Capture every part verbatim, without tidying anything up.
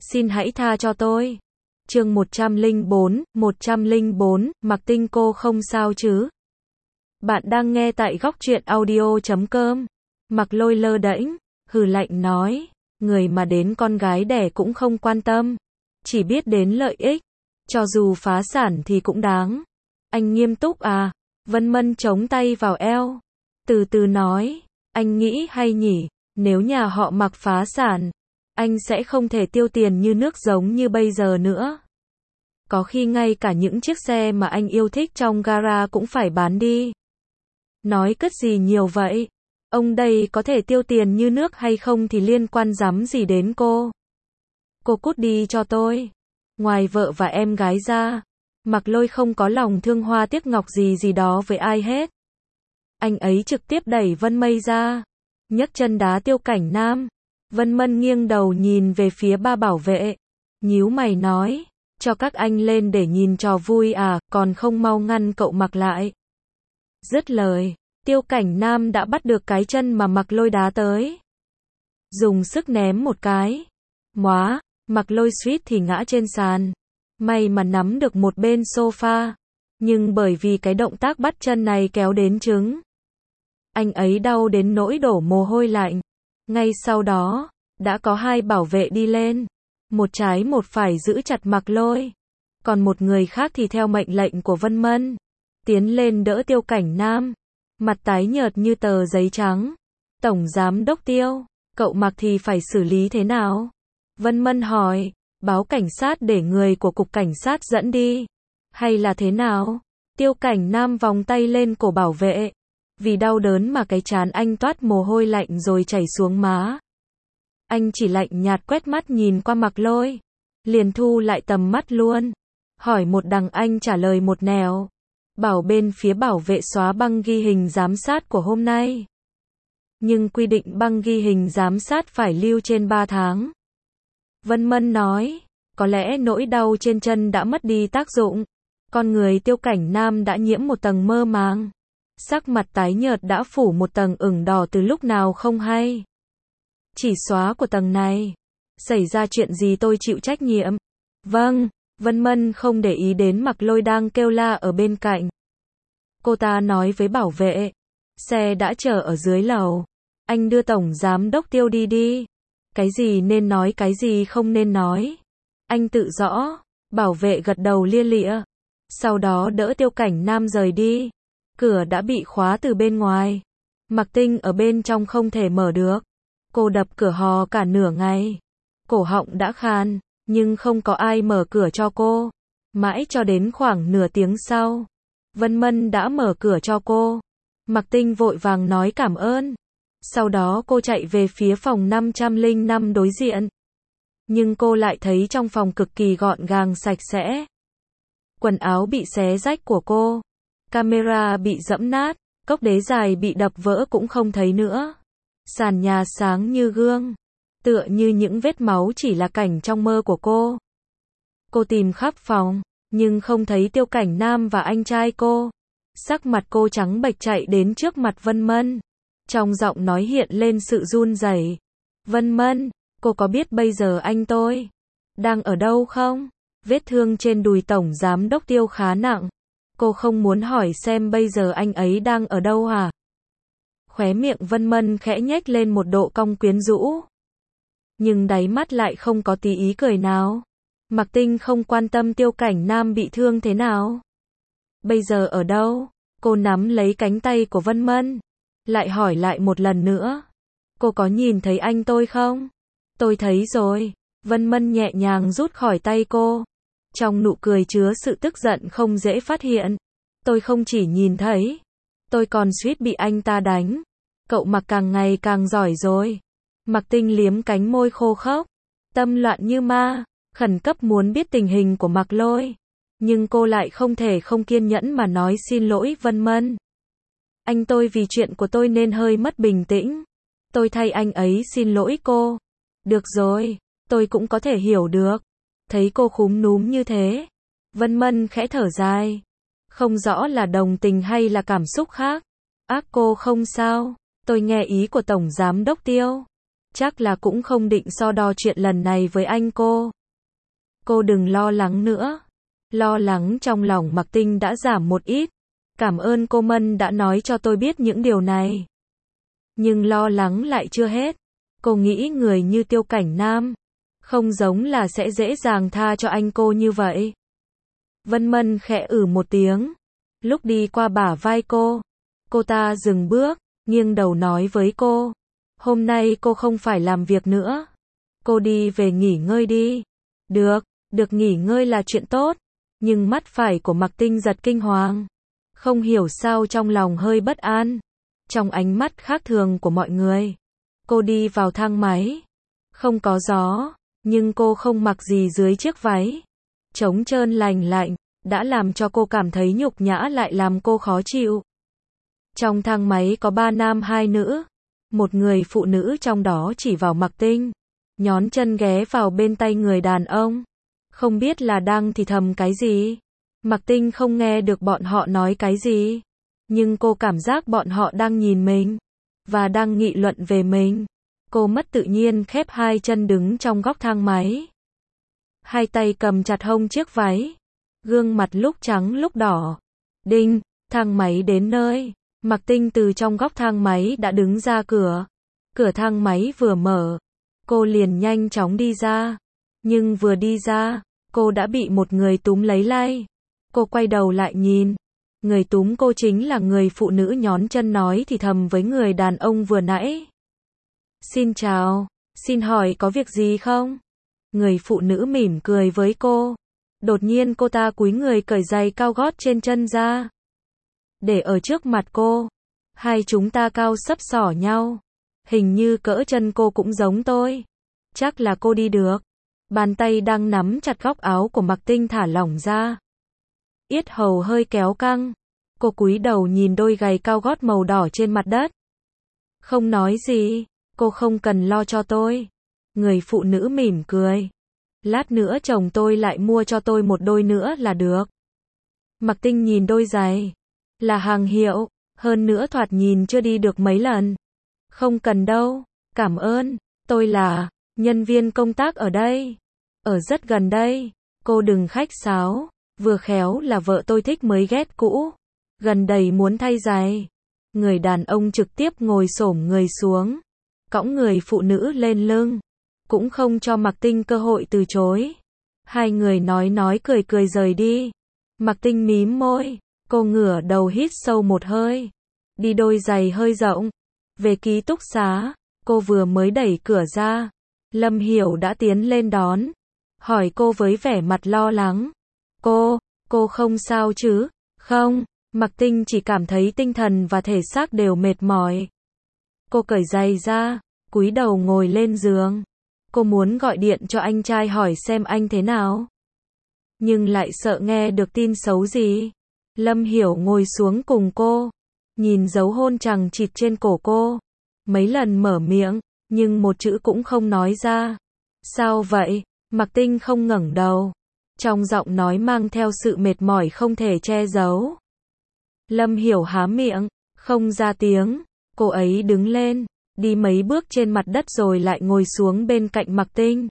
Xin hãy tha cho tôi. Chương một trăm lẻ bốn, một trăm lẻ bốn, Mạc Tinh cô không sao chứ? Bạn đang nghe tại góc truyện audio chấm com. Mạc Lôi lơ đễnh, hừ lạnh nói, người mà đến con gái đẻ cũng không quan tâm, chỉ biết đến lợi ích, cho dù phá sản thì cũng đáng. Anh nghiêm túc à? Vân Mân chống tay vào eo, từ từ nói, anh nghĩ hay nhỉ, nếu nhà họ Mạc phá sản, anh sẽ không thể tiêu tiền như nước giống như bây giờ nữa. Có khi ngay cả những chiếc xe mà anh yêu thích trong gara cũng phải bán đi. Nói cất gì nhiều vậy? Ông đây có thể tiêu tiền như nước hay không thì liên quan rắm gì đến cô? Cô cút đi cho tôi. Ngoài vợ và em gái ra, Mạc Lôi không có lòng thương hoa tiếc ngọc gì gì đó với ai hết. Anh ấy trực tiếp đẩy Vân Mây ra, nhấc chân đá Tiêu Cảnh Nam. Vân Mân nghiêng đầu nhìn về phía ba bảo vệ, nhíu mày nói, cho các anh lên để nhìn trò vui à, còn không mau ngăn cậu Mạc lại. Dứt lời, Tiêu Cảnh Nam đã bắt được cái chân mà Mạc Lôi đá tới. Dùng sức ném một cái. Móa, Mạc Lôi suýt thì ngã trên sàn. May mà nắm được một bên sofa. Nhưng bởi vì cái động tác bắt chân này kéo đến trứng, anh ấy đau đến nỗi đổ mồ hôi lạnh. Ngay sau đó, đã có hai bảo vệ đi lên. Một trái một phải giữ chặt Mạc Lôi. Còn một người khác thì theo mệnh lệnh của Vân Mân, tiến lên đỡ Tiêu Cảnh Nam. Mặt tái nhợt như tờ giấy trắng. Tổng giám đốc Tiêu, cậu Mạc thì phải xử lý thế nào? Vân Mân hỏi, báo cảnh sát để người của cục cảnh sát dẫn đi. Hay là thế nào? Tiêu Cảnh Nam vòng tay lên cổ bảo vệ. Vì đau đớn mà cái trán anh toát mồ hôi lạnh rồi chảy xuống má. Anh chỉ lạnh nhạt quét mắt nhìn qua Mạc Lôi, liền thu lại tầm mắt luôn. Hỏi một đằng anh trả lời một nẻo. Bảo bên phía bảo vệ xóa băng ghi hình giám sát của hôm nay. Nhưng quy định băng ghi hình giám sát phải lưu trên ba tháng. Vân Mân nói, có lẽ nỗi đau trên chân đã mất đi tác dụng. Con người Tiêu Cảnh Nam đã nhiễm một tầng mơ màng. Sắc mặt tái nhợt đã phủ một tầng ửng đỏ từ lúc nào không hay. Chỉ xóa của tầng này. Xảy ra chuyện gì tôi chịu trách nhiệm. Vâng, Vân Mân không để ý đến Mạc Lôi đang kêu la ở bên cạnh. Cô ta nói với bảo vệ, xe đã chờ ở dưới lầu. Anh đưa tổng giám đốc Tiêu đi đi. Cái gì nên nói cái gì không nên nói. Anh tự rõ. Bảo vệ gật đầu lia lịa. Sau đó đỡ Tiêu Cảnh Nam rời đi. Cửa đã bị khóa từ bên ngoài. Mạc Tinh ở bên trong không thể mở được. Cô đập cửa hò cả nửa ngày. Cổ họng đã khan, nhưng không có ai mở cửa cho cô. Mãi cho đến khoảng nửa tiếng sau, Vân Mân đã mở cửa cho cô. Mạc Tinh vội vàng nói cảm ơn. Sau đó cô chạy về phía phòng năm trăm lẻ năm đối diện. Nhưng cô lại thấy trong phòng cực kỳ gọn gàng sạch sẽ. Quần áo bị xé rách của cô. Camera bị giẫm nát. Cốc đế dài bị đập vỡ cũng không thấy nữa. Sàn nhà sáng như gương. Tựa như những vết máu chỉ là cảnh trong mơ của cô. Cô tìm khắp phòng, nhưng không thấy Tiêu Cảnh Nam và anh trai cô. Sắc mặt cô trắng bệch chạy đến trước mặt Vân Mân. Trong giọng nói hiện lên sự run rẩy. Vân Mân, cô có biết bây giờ anh tôi đang ở đâu không? Vết thương trên đùi tổng giám đốc Tiêu khá nặng. Cô không muốn hỏi xem bây giờ anh ấy đang ở đâu hả? Khóe miệng Vân Mân khẽ nhếch lên một độ cong quyến rũ. Nhưng đáy mắt lại không có tí ý cười nào. Mạc Tinh không quan tâm Tiêu Cảnh Nam bị thương thế nào. Bây giờ ở đâu? Cô nắm lấy cánh tay của Vân Mân. Lại hỏi lại một lần nữa. Cô có nhìn thấy anh tôi không? Tôi thấy rồi. Vân Mân nhẹ nhàng rút khỏi tay cô. Trong nụ cười chứa sự tức giận không dễ phát hiện. Tôi không chỉ nhìn thấy. Tôi còn suýt bị anh ta đánh. Cậu Mạc càng ngày càng giỏi rồi. Mạc Tinh liếm cánh môi khô khốc. Tâm loạn như ma. Khẩn cấp muốn biết tình hình của Mạc Lôi. Nhưng cô lại không thể không kiên nhẫn mà nói xin lỗi Vân Mân. Anh tôi vì chuyện của tôi nên hơi mất bình tĩnh. Tôi thay anh ấy xin lỗi cô. Được rồi, tôi cũng có thể hiểu được. Thấy cô khúm núm như thế. Vân Mân khẽ thở dài. Không rõ là đồng tình hay là cảm xúc khác. Ác cô không sao. Tôi nghe ý của Tổng Giám đốc Tiêu. Chắc là cũng không định so đo chuyện lần này với anh cô. Cô đừng lo lắng nữa. Lo lắng trong lòng Mạc Tinh đã giảm một ít. Cảm ơn cô Mân đã nói cho tôi biết những điều này. Nhưng lo lắng lại chưa hết. Cô nghĩ người như Tiêu Cảnh Nam không giống là sẽ dễ dàng tha cho anh cô như vậy. Vân Mân khẽ ử một tiếng. Lúc đi qua bả vai cô, cô ta dừng bước, nghiêng đầu nói với cô. Hôm nay cô không phải làm việc nữa. Cô đi về nghỉ ngơi đi. Được, được nghỉ ngơi là chuyện tốt. Nhưng mắt phải của Mạc Tinh giật kinh hoàng. Không hiểu sao trong lòng hơi bất an. Trong ánh mắt khác thường của mọi người. Cô đi vào thang máy. Không có gió, nhưng cô không mặc gì dưới chiếc váy. Trống trơn lành lạnh, đã làm cho cô cảm thấy nhục nhã lại làm cô khó chịu. Trong thang máy có ba nam hai nữ. Một người phụ nữ trong đó chỉ vào Mạc Tinh. Nhón chân ghé vào bên tay người đàn ông. Không biết là đang thì thầm cái gì. Mạc Tinh không nghe được bọn họ nói cái gì. Nhưng cô cảm giác bọn họ đang nhìn mình. Và đang nghị luận về mình. Cô mất tự nhiên khép hai chân đứng trong góc thang máy. Hai tay cầm chặt hông chiếc váy. Gương mặt lúc trắng lúc đỏ. Đinh, thang máy đến nơi. Mạc Tinh từ trong góc thang máy đã đứng ra cửa. Cửa thang máy vừa mở. Cô liền nhanh chóng đi ra. Nhưng vừa đi ra, cô đã bị một người túm lấy lay. Cô quay đầu lại nhìn. Người túm cô chính là người phụ nữ nhón chân nói thì thầm với người đàn ông vừa nãy. Xin chào, xin hỏi có việc gì không? Người phụ nữ mỉm cười với cô. Đột nhiên cô ta cúi người cởi giày cao gót trên chân ra. Để ở trước mặt cô. Hai chúng ta cao xấp xỏ nhau. Hình như cỡ chân cô cũng giống tôi. Chắc là cô đi được. Bàn tay đang nắm chặt góc áo của Mạc Tinh thả lỏng ra. Yết hầu hơi kéo căng. Cô cúi đầu nhìn đôi giày cao gót màu đỏ trên mặt đất. Không nói gì. Cô không cần lo cho tôi. Người phụ nữ mỉm cười. Lát nữa chồng tôi lại mua cho tôi một đôi nữa là được. Mạc Tinh nhìn đôi giày. Là hàng hiệu. Hơn nữa thoạt nhìn chưa đi được mấy lần. Không cần đâu. Cảm ơn. Tôi là nhân viên công tác ở đây. Ở rất gần đây. Cô đừng khách sáo. Vừa khéo là vợ tôi thích mới ghét cũ. Gần đây muốn thay giày. Người đàn ông trực tiếp ngồi xổm người xuống. Cõng người phụ nữ lên lưng. Cũng không cho Mạc Tinh cơ hội từ chối. Hai người nói nói cười cười rời đi. Mạc Tinh mím môi. Cô ngửa đầu hít sâu một hơi. Đi đôi giày hơi rộng. Về ký túc xá. Cô vừa mới đẩy cửa ra. Lâm Hiểu đã tiến lên đón. Hỏi cô với vẻ mặt lo lắng. Cô, cô không sao chứ? Không, Mạc Tinh chỉ cảm thấy tinh thần và thể xác đều mệt mỏi. Cô cởi giày ra, cúi đầu ngồi lên giường. Cô muốn gọi điện cho anh trai hỏi xem anh thế nào. Nhưng lại sợ nghe được tin xấu gì. Lâm Hiểu ngồi xuống cùng cô. Nhìn dấu hôn chằng chịt trên cổ cô. Mấy lần mở miệng, nhưng một chữ cũng không nói ra. Sao vậy? Mạc Tinh không ngẩng đầu. Trong giọng nói mang theo sự mệt mỏi không thể che giấu. Lâm Hiểu há miệng, không ra tiếng. Cô ấy đứng lên, đi mấy bước trên mặt đất rồi lại ngồi xuống bên cạnh Mạc Tinh.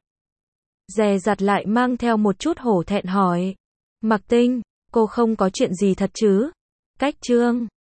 Dè dặt lại mang theo một chút hổ thẹn hỏi. Mạc Tinh, cô không có chuyện gì thật chứ? Cách Trương.